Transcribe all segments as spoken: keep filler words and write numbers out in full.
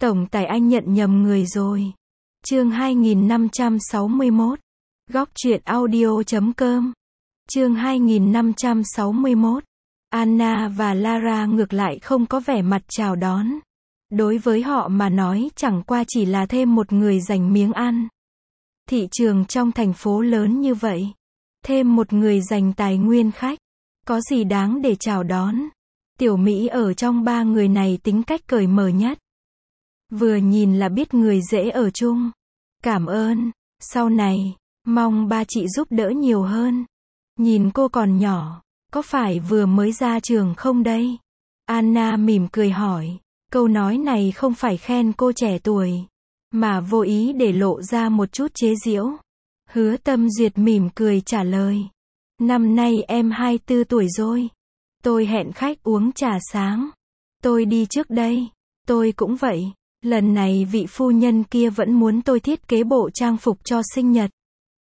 Tổng tài anh nhận nhầm người rồi. Chương hai nghìn năm trăm sáu mươi mốt. Góc truyện audio chấm com. Chương hai nghìn năm trăm sáu mươi mốt. Anna và Lara ngược lại không có vẻ mặt chào đón. Đối với họ mà nói chẳng qua chỉ là thêm một người giành miếng ăn. Thị trường trong thành phố lớn như vậy, thêm một người giành tài nguyên khách, có gì đáng để chào đón. Tiểu Mỹ ở trong ba người này tính cách cởi mở nhất. Vừa nhìn là biết người dễ ở chung. Cảm ơn, sau này, mong ba chị giúp đỡ nhiều hơn. Nhìn cô còn nhỏ, có phải vừa mới ra trường không đây? Anna mỉm cười hỏi, câu nói này không phải khen cô trẻ tuổi, mà vô ý để lộ ra một chút chế giễu. Hứa Tâm Duyệt mỉm cười trả lời, năm nay em hai mươi tư tuổi rồi. Tôi hẹn khách uống trà sáng. Tôi đi trước đây. Tôi cũng vậy. Lần này vị phu nhân kia vẫn muốn tôi thiết kế bộ trang phục cho sinh nhật.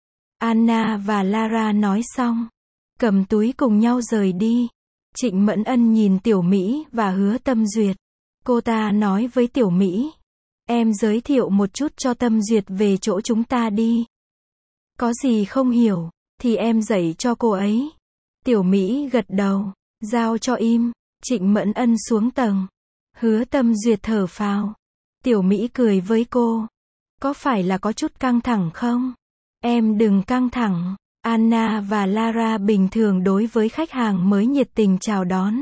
Anna và Lara nói xong, cầm túi cùng nhau rời đi. Trịnh Mẫn Ân nhìn Tiểu Mỹ và Hứa Tâm Duyệt. Cô ta nói với Tiểu Mỹ, em giới thiệu một chút cho Tâm Duyệt về chỗ chúng ta đi. Có gì không hiểu, thì em dạy cho cô ấy. Tiểu Mỹ gật đầu, giao cho im. Trịnh Mẫn Ân xuống tầng. Hứa Tâm Duyệt thở phào. Tiểu Mỹ cười với cô. Có phải là có chút căng thẳng không? Em đừng căng thẳng. Anna và Lara bình thường đối với khách hàng mới nhiệt tình chào đón.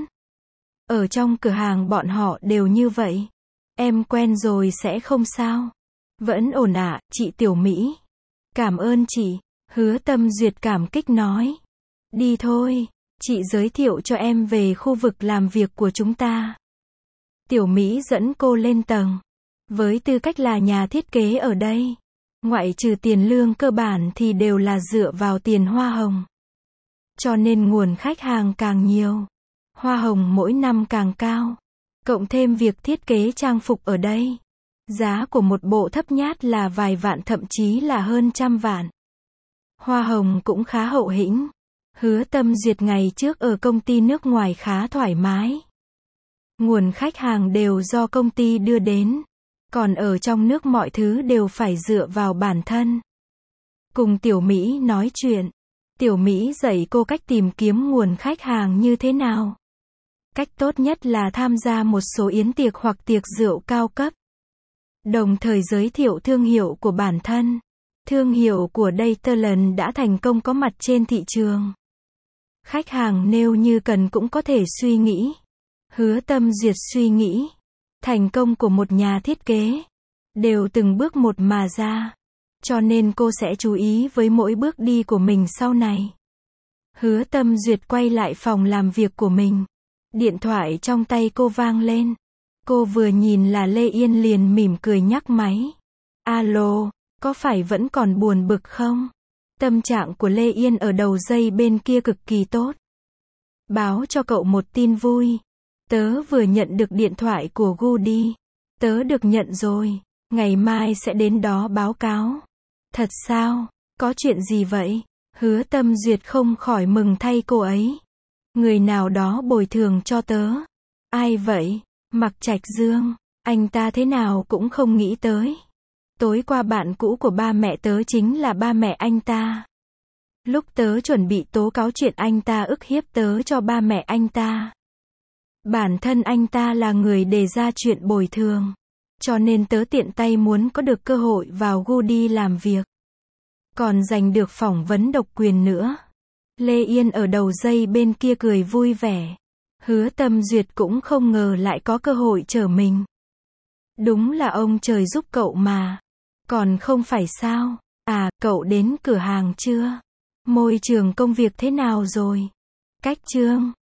Ở trong cửa hàng bọn họ đều như vậy. Em quen rồi sẽ không sao. Vẫn ổn ạ, à, chị Tiểu Mỹ. Cảm ơn chị. Hứa Tâm Duyệt cảm kích nói. Đi thôi, chị giới thiệu cho em về khu vực làm việc của chúng ta. Tiểu Mỹ dẫn cô lên tầng. Với tư cách là nhà thiết kế ở đây, ngoại trừ tiền lương cơ bản thì đều là dựa vào tiền hoa hồng. Cho nên nguồn khách hàng càng nhiều, hoa hồng mỗi năm càng cao. Cộng thêm việc thiết kế trang phục ở đây, giá của một bộ thấp nhát là vài vạn thậm chí là hơn trăm vạn. Hoa hồng cũng khá hậu hĩnh. Hứa Tâm Duyệt ngày trước ở công ty nước ngoài khá thoải mái. Nguồn khách hàng đều do công ty đưa đến. Còn ở trong nước mọi thứ đều phải dựa vào bản thân. Cùng Tiểu Mỹ nói chuyện. Tiểu Mỹ dạy cô cách tìm kiếm nguồn khách hàng như thế nào. Cách tốt nhất là tham gia một số yến tiệc hoặc tiệc rượu cao cấp. Đồng thời giới thiệu thương hiệu của bản thân. Thương hiệu của Dataland đã thành công có mặt trên thị trường. Khách hàng nếu như cần cũng có thể suy nghĩ. Hứa Tâm Duyệt suy nghĩ. Thành công của một nhà thiết kế đều từng bước một mà ra. Cho nên cô sẽ chú ý với mỗi bước đi của mình sau này. Hứa Tâm Duyệt quay lại phòng làm việc của mình. Điện thoại trong tay cô vang lên. Cô vừa nhìn là Lê Yên liền mỉm cười nhắc máy. Alo, có phải vẫn còn buồn bực không? Tâm trạng của Lê Yên ở đầu dây bên kia cực kỳ tốt. Báo cho cậu một tin vui. Tớ vừa nhận được điện thoại của Goody. Tớ được nhận rồi. Ngày mai sẽ đến đó báo cáo. Thật sao? Có chuyện gì vậy? Hứa Tâm Duyệt không khỏi mừng thay cô ấy. Người nào đó bồi thường cho tớ. Ai vậy? Mạc Trạch Dương. Anh ta thế nào cũng không nghĩ tới. Tối qua bạn cũ của ba mẹ tớ chính là ba mẹ anh ta. Lúc tớ chuẩn bị tố cáo chuyện anh ta ức hiếp tớ cho ba mẹ anh ta. Bản thân anh ta là người đề ra chuyện bồi thường. Cho nên tớ tiện tay muốn có được cơ hội vào Goody làm việc. Còn giành được phỏng vấn độc quyền nữa. Lê Yên ở đầu dây bên kia cười vui vẻ. Hứa Tâm Duyệt cũng không ngờ lại có cơ hội trở mình. Đúng là ông trời giúp cậu mà. Còn không phải sao? À, cậu đến cửa hàng chưa? Môi trường công việc thế nào rồi? Cách Trương,